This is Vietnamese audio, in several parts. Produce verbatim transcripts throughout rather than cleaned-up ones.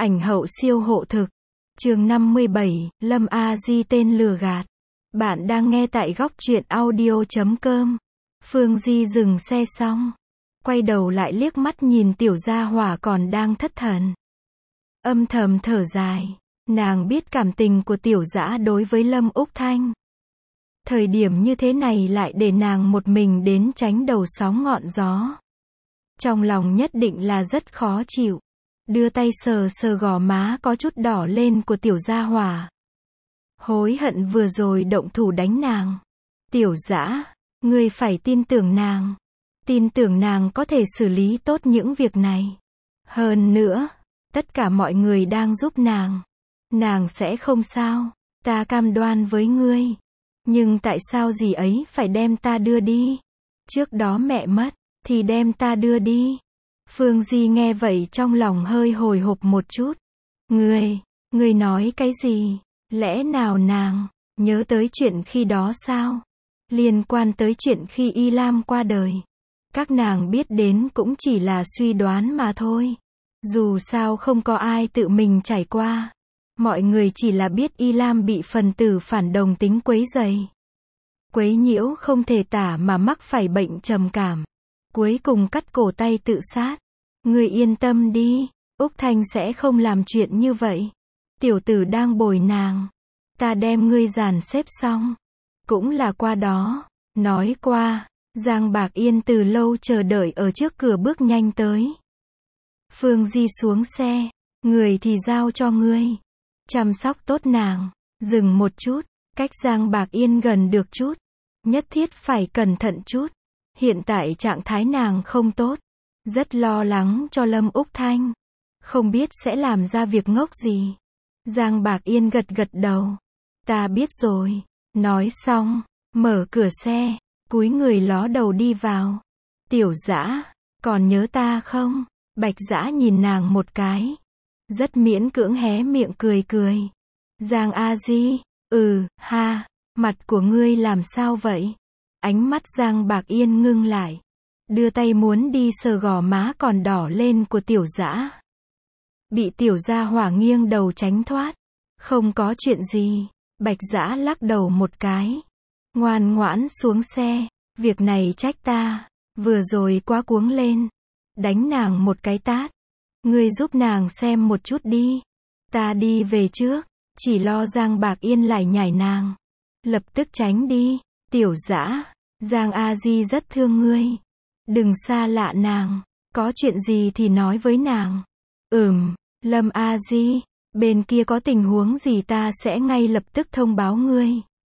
Ảnh hậu siêu hộ thực. Chương năm mươi bảy, Lâm A Di tên lừa gạt. Bạn đang nghe tại góc truyện audio chấm com. Phương Di dừng xe xong, quay đầu lại liếc mắt nhìn tiểu gia hỏa còn đang thất thần. Âm thầm thở dài, nàng biết cảm tình của tiểu dã đối với Lâm Úc Thanh. Thời điểm như thế này lại để nàng một mình đến tránh đầu sóng ngọn gió. Trong lòng nhất định là rất khó chịu. Đưa tay sờ sờ gò má có chút đỏ lên của tiểu gia hỏa. Hối hận vừa rồi động thủ đánh nàng. Tiểu dã, ngươi phải tin tưởng nàng. Tin tưởng nàng có thể xử lý tốt những việc này. Hơn nữa, tất cả mọi người đang giúp nàng. Nàng sẽ không sao, ta cam đoan với ngươi. Nhưng tại sao dì ấy phải đem ta đưa đi? Trước đó mẹ mất, thì đem ta đưa đi. Phương Di nghe vậy trong lòng hơi hồi hộp một chút. Ngươi, ngươi nói cái gì? Lẽ nào nàng nhớ tới chuyện khi đó sao? Liên quan tới chuyện khi Y Lam qua đời. Các nàng biết đến cũng chỉ là suy đoán mà thôi. Dù sao không có ai tự mình trải qua. Mọi người chỉ là biết Y Lam bị phần tử phản đồng tính quấy rầy. Quấy nhiễu không thể tả mà mắc phải bệnh trầm cảm. Cuối cùng cắt cổ tay tự sát. Ngươi yên tâm đi, Úc Thanh sẽ không làm chuyện như vậy. Tiểu tử đang bồi nàng. Ta đem ngươi dàn xếp xong. Cũng là qua đó. Nói qua, Giang Bạc Yên từ lâu chờ đợi ở trước cửa bước nhanh tới. Phương Di xuống xe. Người thì giao cho ngươi. Chăm sóc tốt nàng. Dừng một chút. Cách Giang Bạc Yên gần được chút. Nhất thiết phải cẩn thận chút. Hiện tại trạng thái nàng không tốt. Rất lo lắng cho Lâm Úc Thanh. Không biết sẽ làm ra việc ngốc gì. Giang Bạc Yên gật gật đầu. Ta biết rồi. Nói xong, mở cửa xe, cúi người ló đầu đi vào. Tiểu dã, còn nhớ ta không? Bạch Dã nhìn nàng một cái. Rất miễn cưỡng hé miệng cười cười. Giang A Di, ừ, ha, mặt của ngươi làm sao vậy? Ánh mắt Giang Bạc Yên ngưng lại. Đưa tay muốn đi sờ gò má còn đỏ lên của tiểu dã. Bị tiểu gia hỏa nghiêng đầu tránh thoát. Không có chuyện gì. Bạch Dã lắc đầu một cái. Ngoan ngoãn xuống xe. Việc này trách ta. Vừa rồi quá cuống lên. Đánh nàng một cái tát. Ngươi giúp nàng xem một chút đi. Ta đi về trước. Chỉ lo Giang Bạc Yên lại nhảy nàng. Lập tức tránh đi. Tiểu dã, Giang A Di rất thương ngươi. Đừng xa lạ nàng. Có chuyện gì thì nói với nàng. Ừm, Lâm A Di, bên kia có tình huống gì ta sẽ ngay lập tức thông báo ngươi.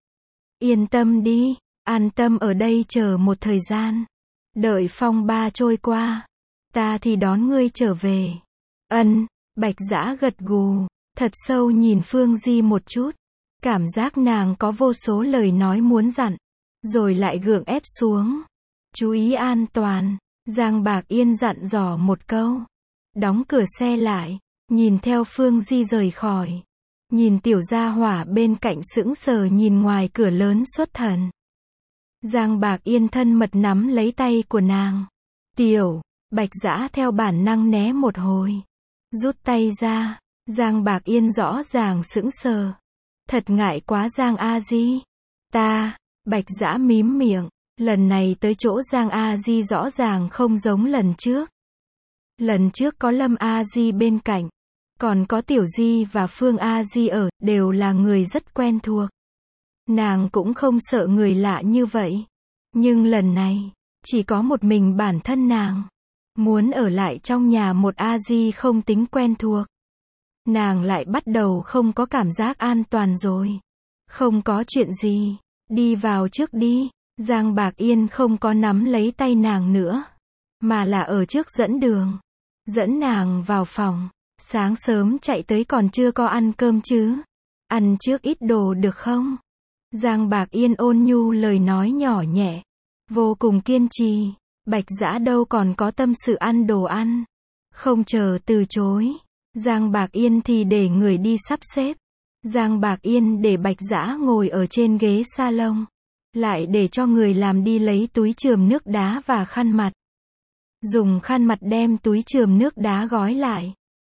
Yên tâm đi, an tâm ở đây chờ một thời gian. Đợi phong ba trôi qua. Ta thì đón ngươi trở về. Ân, Bạch Dã gật gù, thật sâu nhìn Phương Di một chút. Cảm giác nàng có vô số lời nói muốn dặn. Rồi lại gượng ép xuống. Chú ý an toàn. Giang Bạc Yên dặn dò một câu. Đóng cửa xe lại. Nhìn theo Phương Di rời khỏi. Nhìn tiểu gia hỏa bên cạnh sững sờ nhìn ngoài cửa lớn xuất thần. Giang Bạc Yên thân mật nắm lấy tay của nàng. Tiểu, Bạch Dã theo bản năng né một hồi. Rút tay ra. Giang Bạc Yên rõ ràng sững sờ. Thật ngại quá Giang A Di. Ta, Bạch Dã mím miệng. Lần này tới chỗ Giang A Di rõ ràng không giống lần trước. Lần trước có Lâm A Di bên cạnh. Còn có Tiểu Di và Phương A Di ở, đều là người rất quen thuộc. Nàng cũng không sợ người lạ như vậy. Nhưng lần này, chỉ có một mình bản thân nàng. Muốn ở lại trong nhà một A Di không tính quen thuộc. Nàng lại bắt đầu không có cảm giác an toàn rồi. Không có chuyện gì. Đi vào trước đi. Giang Bạc Yên không có nắm lấy tay nàng nữa. Mà là ở trước dẫn đường. Dẫn nàng vào phòng. Sáng sớm chạy tới còn chưa có ăn cơm chứ. Ăn trước ít đồ được không? Giang Bạc Yên ôn nhu lời nói nhỏ nhẹ. Vô cùng kiên trì. Bạch Dã đâu còn có tâm sự ăn đồ ăn. Không chờ từ chối. Giang Bạc Yên thì để người đi sắp xếp. Giang Bạc Yên để Bạch Dã ngồi ở trên ghế salon. Lại để cho người làm đi lấy túi chườm nước đá và khăn mặt. Dùng khăn mặt đem túi chườm nước đá gói lại.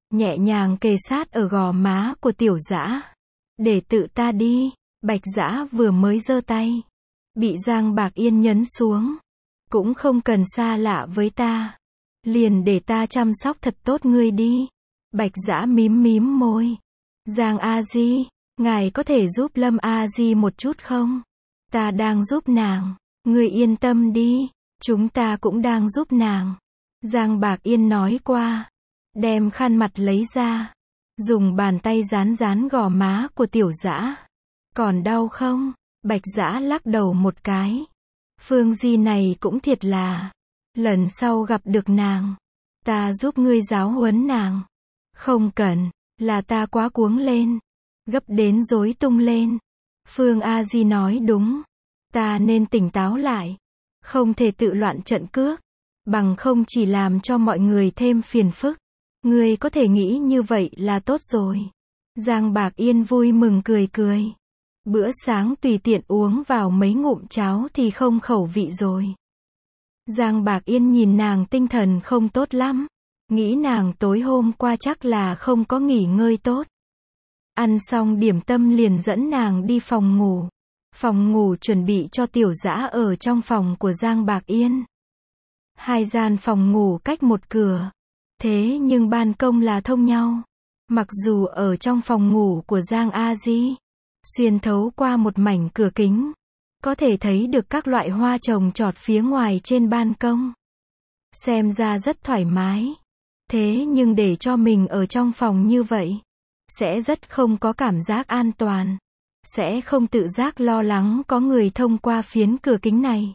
nhẹ nhàng kề sát ở gò má của Tiểu Dã. Để tự ta đi. Bạch Dã vừa mới giơ tay, bị Giang Bạc Yên nhấn xuống. Cũng không cần xa lạ với ta. Liền để ta chăm sóc thật tốt ngươi đi. Bạch Dã mím mím môi. Giang A Di, ngài có thể giúp Lâm A Di một chút không? Ta đang giúp nàng. Ngươi yên tâm đi. Chúng ta cũng đang giúp nàng. Giang Bạc Yên nói qua. Đem khăn mặt lấy ra. Dùng bàn tay dán dán gò má của Tiểu Dã. Còn đau không? Bạch Dã lắc đầu một cái. Phương Di này cũng thiệt là. Lần sau gặp được nàng, ta giúp ngươi giáo huấn nàng. Không cần, là ta quá cuống lên. Gấp đến rối tung lên. Phương A Di nói đúng. Ta nên tỉnh táo lại. Không thể tự loạn trận cước. Bằng không chỉ làm cho mọi người thêm phiền phức. Ngươi có thể nghĩ như vậy là tốt rồi. Giang Bạc Yên vui mừng cười cười. Bữa sáng tùy tiện uống vào mấy ngụm cháo thì không khẩu vị rồi. Giang Bạc Yên nhìn nàng tinh thần không tốt lắm. Nghĩ nàng tối hôm qua chắc là không có nghỉ ngơi tốt. Ăn xong điểm tâm liền dẫn nàng đi phòng ngủ. Phòng ngủ chuẩn bị cho Tiểu Dã ở trong phòng của Giang Bạc Yên. Hai gian phòng ngủ cách một cửa. Thế nhưng ban công là thông nhau. Mặc dù ở trong phòng ngủ của Giang A Di, xuyên thấu qua một mảnh cửa kính, có thể thấy được các loại hoa trồng trọt phía ngoài trên ban công. Xem ra rất thoải mái. Thế nhưng để cho mình ở trong phòng như vậy, sẽ rất không có cảm giác an toàn. Sẽ không tự giác lo lắng có người thông qua phiến cửa kính này.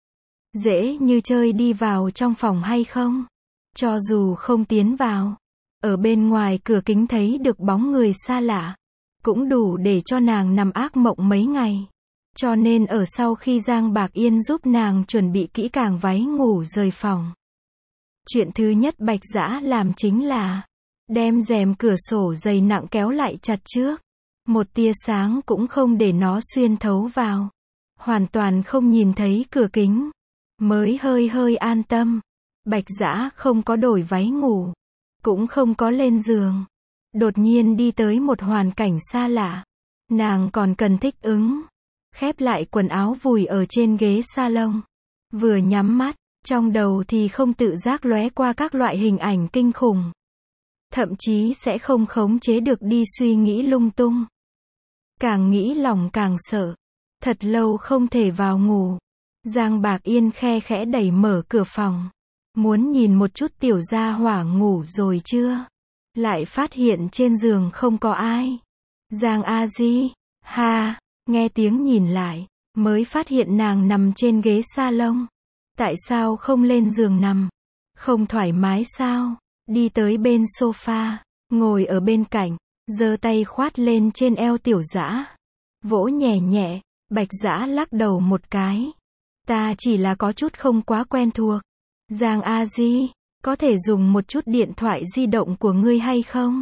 Dễ như chơi đi vào trong phòng hay không? Cho dù không tiến vào, ở bên ngoài cửa kính thấy được bóng người xa lạ, cũng đủ để cho nàng nằm ác mộng mấy ngày. Cho nên ở sau khi Giang Bạc Yên giúp nàng chuẩn bị kỹ càng váy ngủ rời phòng, chuyện thứ nhất Bạch Dã làm chính là đem rèm cửa sổ dày nặng kéo lại chặt trước. Một tia sáng cũng không để nó xuyên thấu vào. Hoàn toàn không nhìn thấy cửa kính. Mới hơi hơi an tâm. Bạch Dã không có đổi váy ngủ. Cũng không có lên giường. Đột nhiên đi tới một hoàn cảnh xa lạ. Nàng còn cần thích ứng. Khép lại quần áo vùi ở trên ghế salon. Vừa nhắm mắt, trong đầu thì không tự giác lóe qua các loại hình ảnh kinh khủng. Thậm chí sẽ không khống chế được đi suy nghĩ lung tung. Càng nghĩ lòng càng sợ. Thật lâu không thể vào ngủ. Giang Bạc Yên khe khẽ đẩy mở cửa phòng. Muốn nhìn một chút Tiểu gia hỏa ngủ rồi chưa? Lại phát hiện trên giường không có ai. Giang A Di, ha, nghe tiếng nhìn lại, mới phát hiện nàng nằm trên ghế salon. Tại sao không lên giường nằm? Không thoải mái sao? Đi tới bên sofa, ngồi ở bên cạnh, giơ tay khoát lên trên eo Tiểu Dã. Vỗ nhẹ nhẹ, Bạch Dã lắc đầu một cái. Ta chỉ là có chút không quá quen thuộc. Giang A Di, có thể dùng một chút điện thoại di động của ngươi hay không?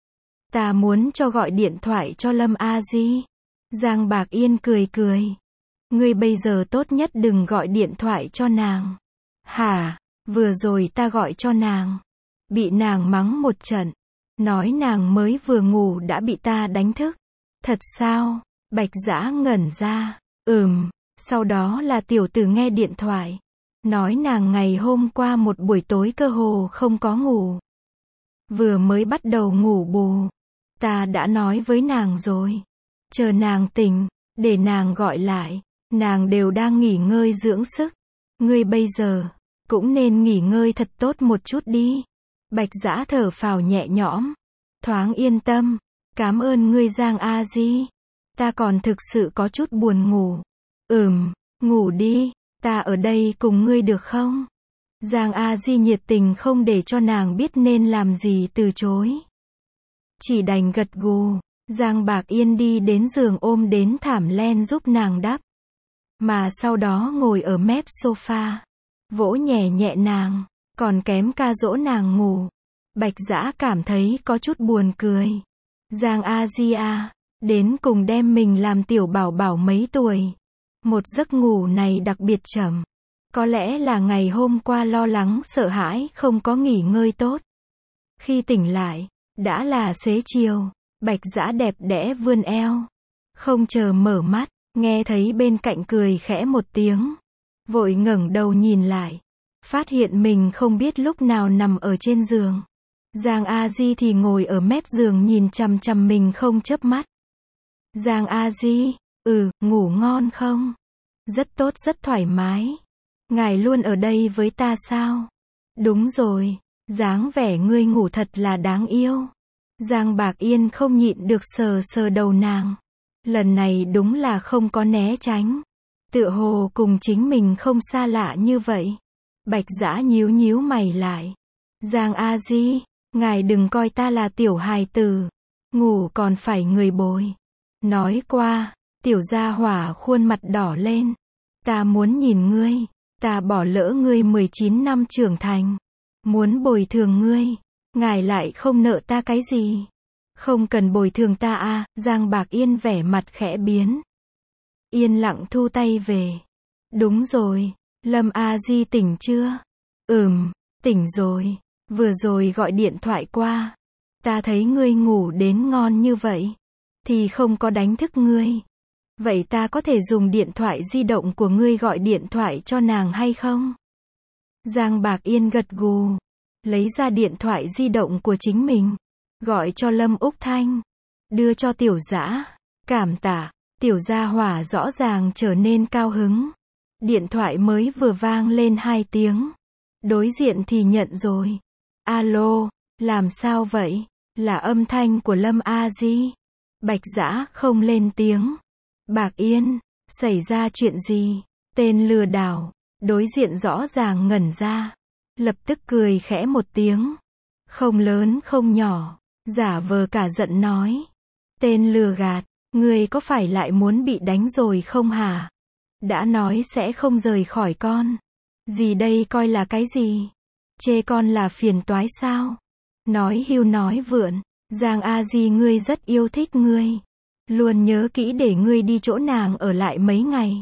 Ta muốn cho gọi điện thoại cho Lâm A Di. Giang Bạc Yên cười cười. Ngươi bây giờ tốt nhất đừng gọi điện thoại cho nàng. Hả, vừa rồi ta gọi cho nàng. Bị nàng mắng một trận. Nói nàng mới vừa ngủ đã bị ta đánh thức. Thật sao? Bạch Dã ngẩn ra. Ừm, sau đó là tiểu tử nghe điện thoại. Nói nàng ngày hôm qua một buổi tối cơ hồ không có ngủ. Vừa mới bắt đầu ngủ bù. Ta đã nói với nàng rồi. Chờ nàng tỉnh, để nàng gọi lại. Nàng đều đang nghỉ ngơi dưỡng sức. Ngươi bây giờ, cũng nên nghỉ ngơi thật tốt một chút đi. Bạch Dã thở phào nhẹ nhõm. Thoáng yên tâm. Cảm ơn ngươi Giang A Di. Ta còn thực sự có chút buồn ngủ. Ừm, ngủ đi. Ta ở đây cùng ngươi được không? Giang A Di nhiệt tình không để cho nàng biết nên làm gì từ chối. Chỉ đành gật gù. Giang Bạc Yên đi đến giường ôm đến thảm len giúp nàng đắp. Mà sau đó ngồi ở mép sofa. Vỗ nhẹ nhẹ nàng. Còn kém ca dỗ nàng ngủ. Bạch Dã cảm thấy có chút buồn cười. Giang A Di à, đến cùng đem mình làm tiểu bảo bảo mấy tuổi. Một giấc ngủ này đặc biệt chậm. Có lẽ là ngày hôm qua lo lắng sợ hãi không có nghỉ ngơi tốt. Khi tỉnh lại, Đã là xế chiều, Bạch Dã đẹp đẽ vươn eo. Không chờ mở mắt, nghe thấy bên cạnh cười khẽ một tiếng. Vội ngẩng đầu nhìn lại. Phát hiện mình không biết lúc nào nằm ở trên giường. Giang A Di thì ngồi ở mép giường nhìn chằm chằm mình không chớp mắt. Giang A Di, ừ, ngủ ngon không? Rất tốt, rất thoải mái. Ngài luôn ở đây với ta sao? Đúng rồi, dáng vẻ ngươi ngủ thật là đáng yêu. Giang Bạc Yên không nhịn được sờ sờ đầu nàng. Lần này đúng là không có né tránh. Tựa hồ cùng chính mình không xa lạ như vậy. Bạch Dã nhíu nhíu mày lại. Giang A Di, ngài đừng coi ta là tiểu hài tử. Ngủ còn phải người bồi. Nói qua, tiểu gia hỏa khuôn mặt đỏ lên. Ta muốn nhìn ngươi. Ta bỏ lỡ ngươi mười chín năm trưởng thành. Muốn bồi thường ngươi. Ngài lại không nợ ta cái gì. Không cần bồi thường ta à, Giang Bạc Yên vẻ mặt khẽ biến. Yên lặng thu tay về. Đúng rồi, Lâm A Di tỉnh chưa? Ừm, tỉnh rồi. Vừa rồi gọi điện thoại qua. Ta thấy ngươi ngủ đến ngon như vậy. Thì không có đánh thức ngươi. Vậy ta có thể dùng điện thoại di động của ngươi gọi điện thoại cho nàng hay không? Giang Bạc Yên gật gù. Lấy ra điện thoại di động của chính mình. Gọi cho Lâm Úc Thanh. Đưa cho Tiểu Dã. Cảm tạ. Tiểu gia hỏa rõ ràng trở nên cao hứng. Điện thoại mới vừa vang lên hai tiếng. Đối diện thì nhận rồi. Alo, làm sao vậy? Là âm thanh của Lâm A Di. Bạch Dã không lên tiếng. Bạc Yên, xảy ra chuyện gì? Tên lừa đảo. Đối diện rõ ràng ngẩn ra. Lập tức cười khẽ một tiếng. Không lớn không nhỏ. Giả vờ cả giận nói. Tên lừa gạt, ngươi có phải lại muốn bị đánh rồi không hả? Đã nói sẽ không rời khỏi con. Gì đây coi là cái gì? Chê con là phiền toái sao? Nói hưu nói vượn. Giang A Di ngươi rất yêu thích ngươi. Luôn nhớ kỹ để ngươi đi chỗ nàng ở lại mấy ngày.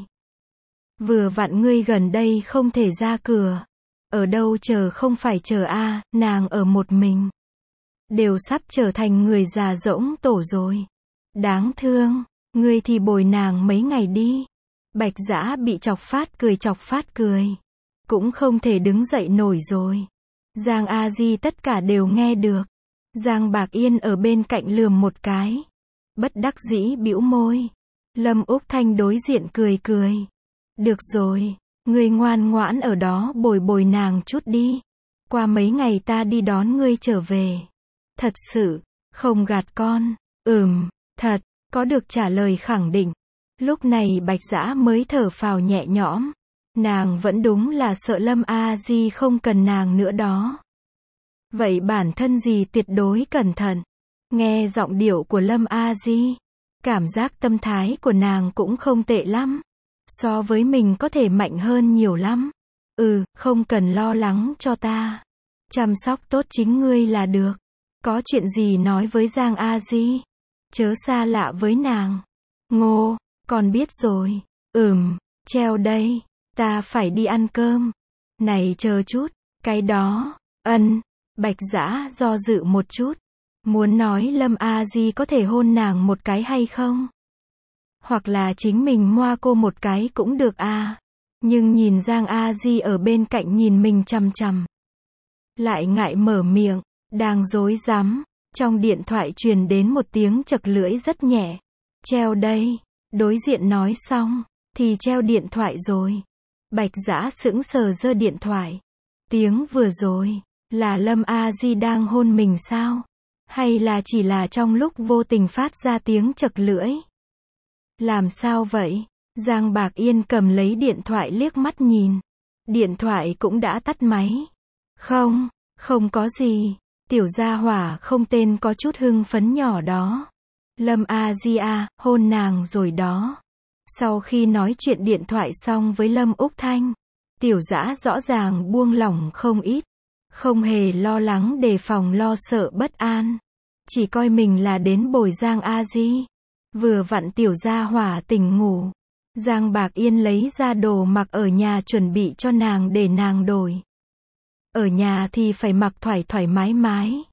Vừa vặn ngươi gần đây không thể ra cửa. Ở đâu chờ không phải chờ a, nàng ở một mình. Đều sắp trở thành người già rỗng tổ rồi. Đáng thương, ngươi thì bồi nàng mấy ngày đi. Bạch Dã bị chọc phát cười chọc phát cười. Cũng không thể đứng dậy nổi rồi. Giang A Di tất cả đều nghe được. Giang Bạc Yên ở bên cạnh lườm một cái. Bất đắc dĩ bĩu môi. Lâm Úc Thanh đối diện cười cười. Được rồi, ngươi ngoan ngoãn ở đó bồi bồi nàng chút đi. Qua mấy ngày ta đi đón ngươi trở về. Thật sự, không gạt con. Ừm, thật, có được trả lời khẳng định. Lúc này Bạch Dã mới thở phào nhẹ nhõm. Nàng vẫn đúng là sợ Lâm A Di không cần nàng nữa đó. Vậy bản thân gì tuyệt đối cẩn thận. Nghe giọng điệu của Lâm A Di, cảm giác tâm thái của nàng cũng không tệ lắm. So với mình có thể mạnh hơn nhiều lắm. Ừ, không cần lo lắng cho ta. Chăm sóc tốt chính ngươi là được. Có chuyện gì nói với Giang A Di. Chớ xa lạ với nàng. Ngô, con biết rồi. Ừm, treo đây. Ta phải đi ăn cơm. Này chờ chút, cái đó, ân. Bạch Dã do dự một chút. Muốn nói Lâm A Di có thể hôn nàng một cái hay không? Hoặc là chính mình moa cô một cái cũng được à. Nhưng nhìn Giang A Di ở bên cạnh nhìn mình chằm chằm. Lại ngại mở miệng, đang rối rắm. Trong điện thoại truyền đến một tiếng chật lưỡi rất nhẹ. Treo đây. Đối diện nói xong, thì treo điện thoại rồi. Bạch Dã sững sờ giơ điện thoại. Tiếng vừa rồi, là Lâm A Di đang hôn mình sao? Hay là chỉ là trong lúc vô tình phát ra tiếng chật lưỡi? Làm sao vậy? Giang Bạc Yên cầm lấy điện thoại liếc mắt nhìn. Điện thoại cũng đã tắt máy. Không, không có gì. Tiểu gia hỏa không tên có chút hưng phấn nhỏ đó. Lâm A Di à, hôn nàng rồi đó. Sau khi nói chuyện điện thoại xong với Lâm Úc Thanh, Tiểu Dã rõ ràng buông lỏng không ít. Không hề lo lắng đề phòng lo sợ bất an. Chỉ coi mình là đến bồi Giang A Di. Vừa vặn Tiểu gia hỏa tỉnh ngủ. Giang Bạc Yên lấy ra đồ mặc ở nhà chuẩn bị cho nàng để nàng đổi. Ở nhà thì phải mặc thoải thoải mái mái.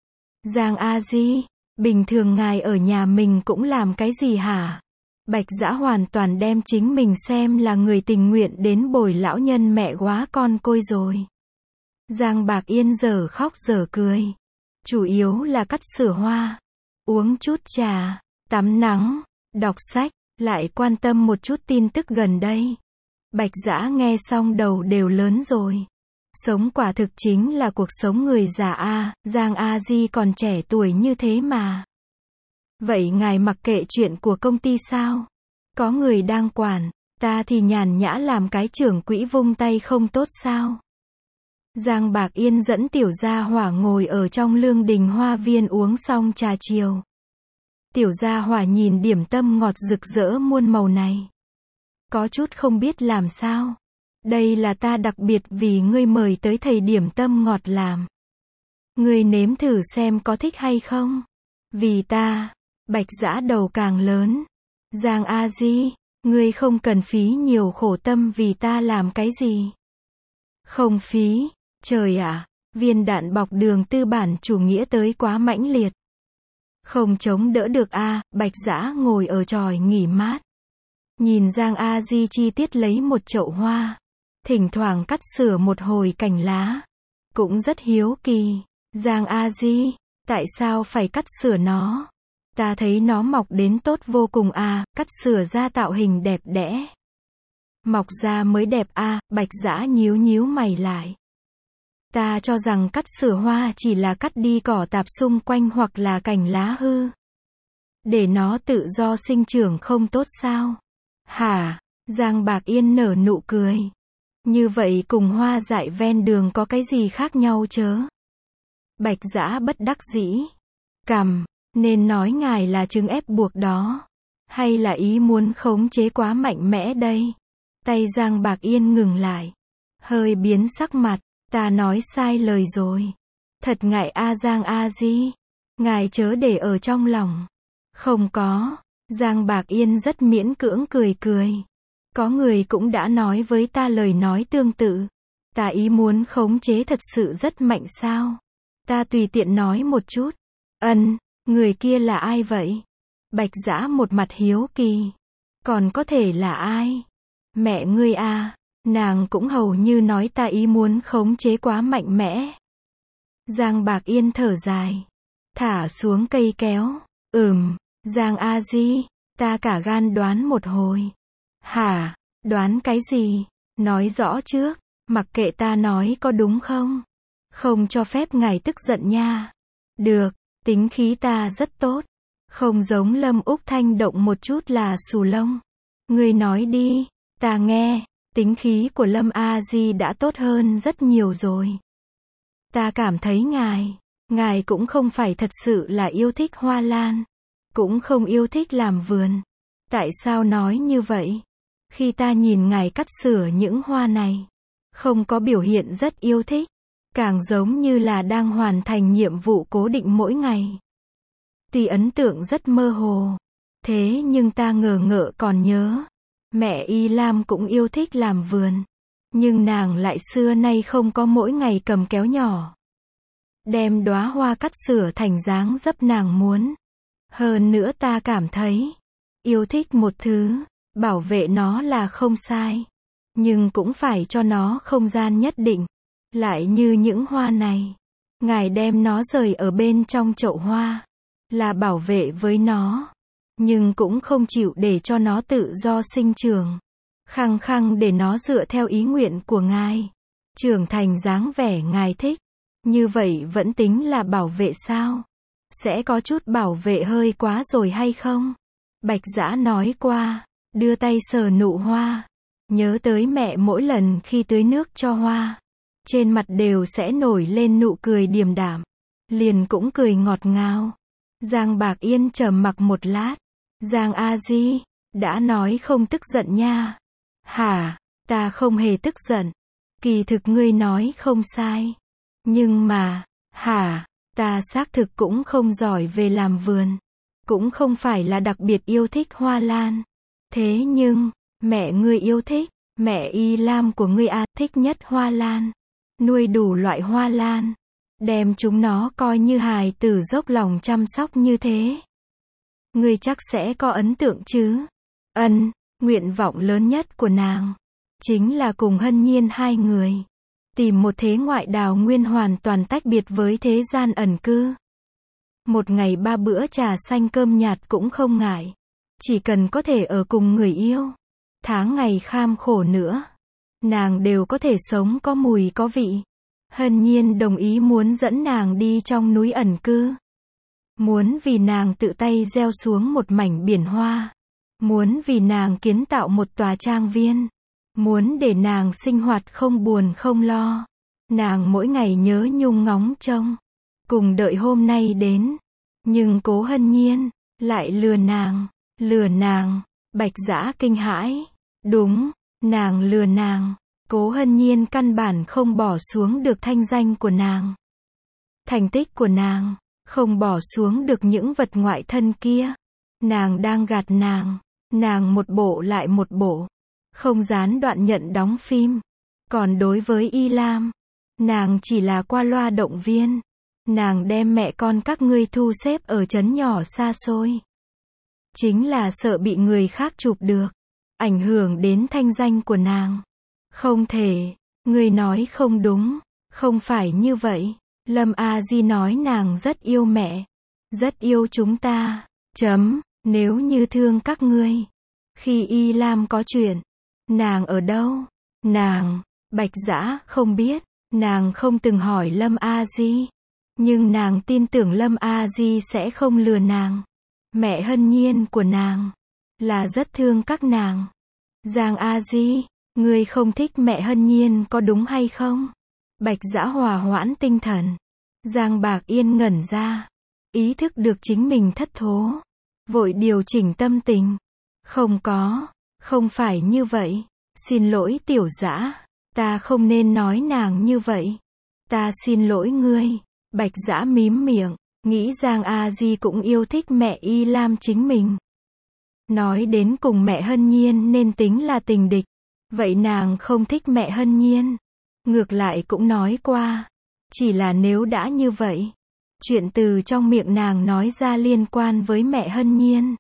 Giang A Di, bình thường ngài ở nhà mình cũng làm cái gì hả? Bạch Dã hoàn toàn đem chính mình xem là người tình nguyện đến bồi lão nhân mẹ quá con côi rồi. Giang Bạc Yên giờ khóc giờ cười. Chủ yếu là cắt sửa hoa, uống chút trà, tắm nắng, đọc sách, lại quan tâm một chút tin tức gần đây. Bạch Dã nghe xong đầu đều lớn rồi. Sống quả thực chính là cuộc sống người già a, Giang A Di còn trẻ tuổi như thế mà. Vậy ngài mặc kệ chuyện của công ty sao? Có người đang quản, ta thì nhàn nhã làm cái trưởng quỹ vung tay không tốt sao? Giang Bạc Yên dẫn Tiểu Gia Hỏa ngồi ở trong Lương Đình Hoa Viên uống xong trà chiều. Tiểu Gia Hỏa nhìn điểm tâm ngọt rực rỡ muôn màu này. Có chút không biết làm sao. Đây là ta đặc biệt vì ngươi mời tới thầy điểm tâm ngọt làm. Ngươi nếm thử xem có thích hay không? Vì ta, Bạch Dã đầu càng lớn. Giang A Di, ngươi không cần phí nhiều khổ tâm vì ta làm cái gì. Không phí, trời ạ, viên đạn bọc đường tư bản chủ nghĩa tới quá mãnh liệt. Không chống đỡ được a, Bạch Dã ngồi ở chòi nghỉ mát. Nhìn Giang A Di chi tiết lấy một chậu hoa. Thỉnh thoảng cắt sửa một hồi cành lá. Cũng rất hiếu kỳ. Giang A Di, tại sao phải cắt sửa nó? Ta thấy nó mọc đến tốt vô cùng à, cắt sửa ra tạo hình đẹp đẽ. Mọc ra mới đẹp à, Bạch Dã nhíu nhíu mày lại. Ta cho rằng cắt sửa hoa chỉ là cắt đi cỏ tạp xung quanh hoặc là cành lá hư. Để nó tự do sinh trưởng không tốt sao? Hả? Giang Bạc Yên nở nụ cười. Như vậy cùng hoa dại ven đường có cái gì khác nhau chớ? Bạch Dã bất đắc dĩ. Cằm, nên nói ngài là chứng ép buộc đó. Hay là ý muốn khống chế quá mạnh mẽ đây? Tay Giang Bạc Yên ngừng lại. Hơi biến sắc mặt, ta nói sai lời rồi. Thật ngại a Giang A Di. Ngài chớ để ở trong lòng. Không có. Giang Bạc Yên rất miễn cưỡng cười cười. Có người cũng đã nói với ta lời nói tương tự. Ta ý muốn khống chế thật sự rất mạnh sao? Ta tùy tiện nói một chút. Ân, người kia là ai vậy? Bạch Dã một mặt hiếu kỳ. Còn có thể là ai? Mẹ ngươi à, nàng cũng hầu như nói ta ý muốn khống chế quá mạnh mẽ. Giang Bạc Yên thở dài. Thả xuống cây kéo. Ừm, Giang A Di, ta cả gan đoán một hồi. Hả? Đoán cái gì? Nói rõ trước, mặc kệ ta nói có đúng không? Không cho phép ngài tức giận nha. Được, tính khí ta rất tốt. Không giống Lâm Úc Thanh động một chút là xù lông. Ngươi nói đi, ta nghe, tính khí của Lâm A Di đã tốt hơn rất nhiều rồi. Ta cảm thấy ngài, ngài cũng không phải thật sự là yêu thích hoa lan. Cũng không yêu thích làm vườn. Tại sao nói như vậy? Khi ta nhìn ngài cắt sửa những hoa này, không có biểu hiện rất yêu thích, càng giống như là đang hoàn thành nhiệm vụ cố định mỗi ngày. Tuy ấn tượng rất mơ hồ, thế nhưng ta ngờ ngợ còn nhớ, mẹ Y Lam cũng yêu thích làm vườn, nhưng nàng lại xưa nay không có mỗi ngày cầm kéo nhỏ, đem đóa hoa cắt sửa thành dáng dấp nàng muốn. Hơn nữa ta cảm thấy, yêu thích một thứ, bảo vệ nó là không sai. Nhưng cũng phải cho nó không gian nhất định. Lại như những hoa này. Ngài đem nó rời ở bên trong chậu hoa. Là bảo vệ với nó. Nhưng cũng không chịu để cho nó tự do sinh trưởng. Khăng khăng để nó dựa theo ý nguyện của ngài. Trưởng thành dáng vẻ ngài thích. Như vậy vẫn tính là bảo vệ sao? Sẽ có chút bảo vệ hơi quá rồi hay không? Bạch Dã nói qua, đưa tay sờ nụ hoa. Nhớ tới mẹ mỗi lần khi tưới nước cho hoa. Trên mặt đều sẽ nổi lên nụ cười điềm đạm. Liền cũng cười ngọt ngào. Giang Bạc Yên trầm mặc một lát. Giang A Di, đã nói không tức giận nha. Hả, ta không hề tức giận. Kỳ thực ngươi nói không sai. Nhưng mà, hả, ta xác thực cũng không giỏi về làm vườn. Cũng không phải là đặc biệt yêu thích hoa lan. Thế nhưng, mẹ ngươi yêu thích, mẹ Y Lam của ngươi à, thích nhất hoa lan. Nuôi đủ loại hoa lan. đem chúng nó coi như hài tử dốc lòng chăm sóc như thế. Ngươi chắc sẽ có ấn tượng chứ? Ân, nguyện vọng lớn nhất của nàng chính là cùng Hân Nhiên hai người tìm một thế ngoại đào nguyên hoàn toàn tách biệt với thế gian ẩn cư. Một ngày ba bữa trà xanh cơm nhạt cũng không ngại, chỉ cần có thể ở cùng người yêu. Tháng ngày kham khổ nữa, nàng đều có thể sống có mùi có vị. Hân Nhiên đồng ý muốn dẫn nàng đi trong núi ẩn cư. Muốn vì nàng tự tay gieo xuống một mảnh biển hoa. Muốn vì nàng kiến tạo một tòa trang viên. Muốn để nàng sinh hoạt không buồn không lo. Nàng mỗi ngày nhớ nhung ngóng trông, cùng đợi hôm nay đến. Nhưng Cố Hân Nhiên lại lừa nàng, lừa nàng. Bạch Dã kinh hãi. Đúng, nàng lừa nàng. Cố Hân Nhiên căn bản không bỏ xuống được thanh danh của nàng, thành tích của nàng, không bỏ xuống được những vật ngoại thân kia. Nàng đang gạt nàng, nàng một bộ lại một bộ, không gián đoạn nhận đóng phim. Còn đối với Y Lam, nàng chỉ là qua loa động viên. Nàng đem mẹ con các ngươi thu xếp ở trấn nhỏ xa xôi, chính là sợ bị người khác chụp được, ảnh hưởng đến thanh danh của nàng. Không thể, ngươi nói không đúng, không phải như vậy. Lâm A Di nói nàng rất yêu mẹ, rất yêu chúng ta. Chấm, nếu như thương các ngươi. Khi Y Lam có chuyện, nàng ở đâu? Nàng, Bạch Dã không biết, nàng không từng hỏi Lâm A Di. Nhưng nàng tin tưởng Lâm A Di sẽ không lừa nàng. Mẹ Hân Nhiên của nàng là rất thương các nàng. Giang A Di, ngươi không thích mẹ Hân Nhiên có đúng hay không? Bạch Dã hòa hoãn tinh thần. Giang Bạc Yên ngẩn ra, ý thức được chính mình thất thố, vội điều chỉnh tâm tình. Không có, không phải như vậy. Xin lỗi Tiểu Dã, ta không nên nói nàng như vậy. Ta xin lỗi ngươi. Bạch Dã mím miệng, nghĩ Giang A Di cũng yêu thích mẹ Y Lam chính mình. Nói đến cùng mẹ Hân Nhiên nên tính là tình địch. Vậy nàng không thích mẹ Hân Nhiên. Ngược lại cũng nói qua. Chỉ là nếu đã như vậy, chuyện từ trong miệng nàng nói ra liên quan với mẹ Hân Nhiên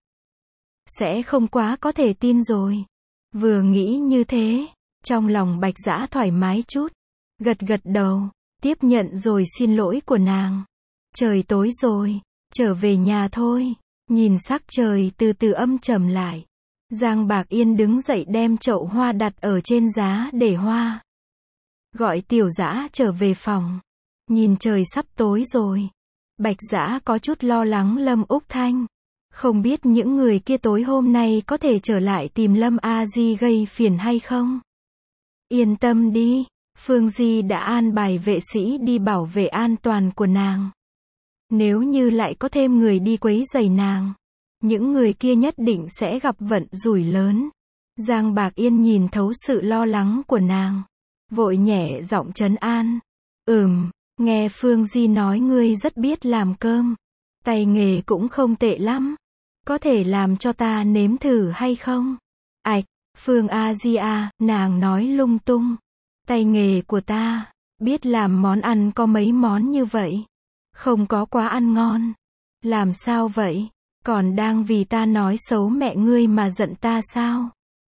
sẽ không quá có thể tin rồi. Vừa nghĩ như thế, trong lòng Bạch Dã thoải mái chút. Gật gật đầu, tiếp nhận rồi xin lỗi của nàng. Trời tối rồi, trở về nhà thôi. Nhìn sắc trời từ từ âm trầm lại, Giang Bạc Yên đứng dậy đem chậu hoa đặt ở trên giá để hoa. Gọi Tiểu Dã trở về phòng. Nhìn trời sắp tối rồi. Bạch Dã có chút lo lắng Lâm Úc Thanh. Không biết những người kia tối hôm nay có thể trở lại tìm Lâm A Di gây phiền hay không? Yên tâm đi, Phương Di đã an bài vệ sĩ đi bảo vệ an toàn của nàng. Nếu như lại có thêm người đi quấy rầy nàng, những người kia nhất định sẽ gặp vận rủi lớn. Giang Bạc Yên nhìn thấu sự lo lắng của nàng, vội nhẹ giọng trấn an. Ừm, nghe Phương Di nói ngươi rất biết làm cơm, tay nghề cũng không tệ lắm. Có thể làm cho ta nếm thử hay không? Ảch, Phương A Di à, nàng nói lung tung. Tay nghề của ta, biết làm món ăn có mấy món như vậy. Không có quá ăn ngon. Làm sao vậy? Còn đang vì ta nói xấu mẹ ngươi mà giận ta sao?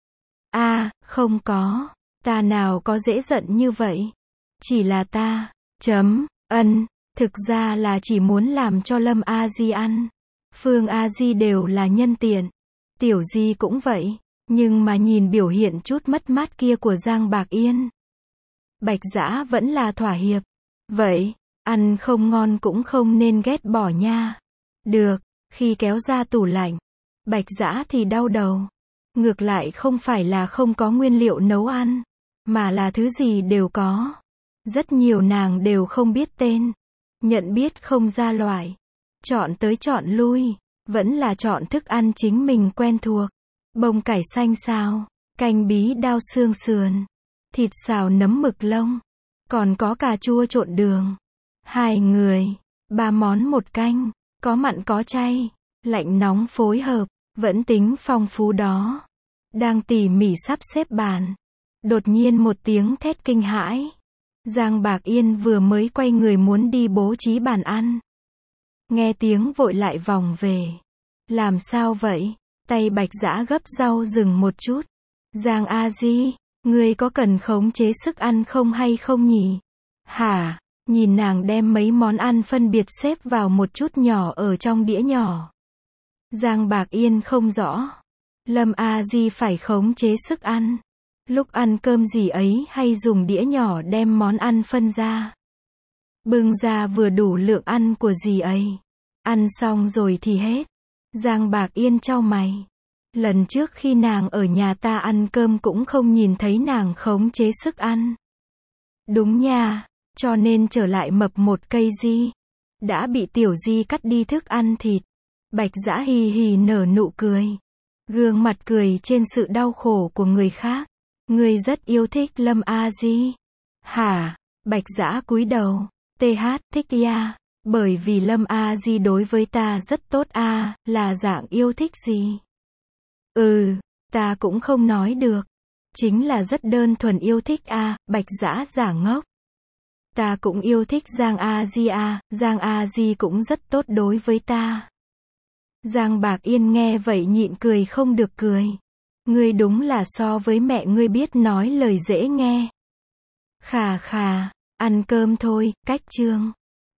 À, không có. Ta nào có dễ giận như vậy. Chỉ là ta, chấm, ân, thực ra là chỉ muốn làm cho Lâm A Di ăn. Phương A Di đều là nhân tiện. Tiểu Di cũng vậy. Nhưng mà nhìn biểu hiện chút mất mát kia của Giang Bạc Yên, Bạch Dã vẫn là thỏa hiệp. Vậy, ăn không ngon cũng không nên ghét bỏ nha. Được, khi kéo ra tủ lạnh, Bạch Dã thì đau đầu. Ngược lại không phải là không có nguyên liệu nấu ăn, mà là thứ gì đều có. Rất nhiều nàng đều không biết tên, nhận biết không ra loại. Chọn tới chọn lui, vẫn là chọn thức ăn chính mình quen thuộc. Bông cải xanh xào, canh bí đao xương sườn, thịt xào nấm mực lông, còn có cà chua trộn đường. Hai người, ba món một canh, có mặn có chay, lạnh nóng phối hợp, vẫn tính phong phú đó. Đang tỉ mỉ sắp xếp bàn, đột nhiên một tiếng thét kinh hãi. Giang Bạc Yên vừa mới quay người muốn đi bố trí bàn ăn. Nghe tiếng vội lại vòng về. Làm sao vậy? Tay Bạch Dã gấp rau dừng một chút. Giang a di, ngươi có cần khống chế sức ăn không hay không nhỉ? Hả? Nhìn nàng đem mấy món ăn phân biệt xếp vào một chút nhỏ ở trong đĩa nhỏ. Giang Bạc Yên không rõ. Lâm a di phải khống chế sức ăn. Lúc ăn cơm gì ấy hay dùng đĩa nhỏ đem món ăn phân ra. Bưng ra vừa đủ lượng ăn của dì ấy. Ăn xong rồi thì hết. Giang Bạc Yên chau mày. Lần trước khi nàng ở nhà ta ăn cơm cũng không nhìn thấy nàng khống chế sức ăn. Đúng nha, cho nên trở lại mập một cây di. Đã bị tiểu di cắt đi thức ăn thịt. Bạch Dã hì hì nở nụ cười. Gương mặt cười trên sự đau khổ của người khác. Ngươi rất yêu thích Lâm a di. Hả? Bạch Dã cúi đầu. Th thích ya. Bởi vì Lâm a di đối với ta rất tốt a, là dạng yêu thích gì? Ừ, ta cũng không nói được. Chính là rất đơn thuần yêu thích a, Bạch Dã giả ngốc. Ta cũng yêu thích Giang a di a, Giang a di cũng rất tốt đối với ta. Giang Bạc Yên nghe vậy nhịn cười không được cười. Ngươi đúng là so với mẹ ngươi biết nói lời dễ nghe. Khà khà, ăn cơm thôi, cách chương.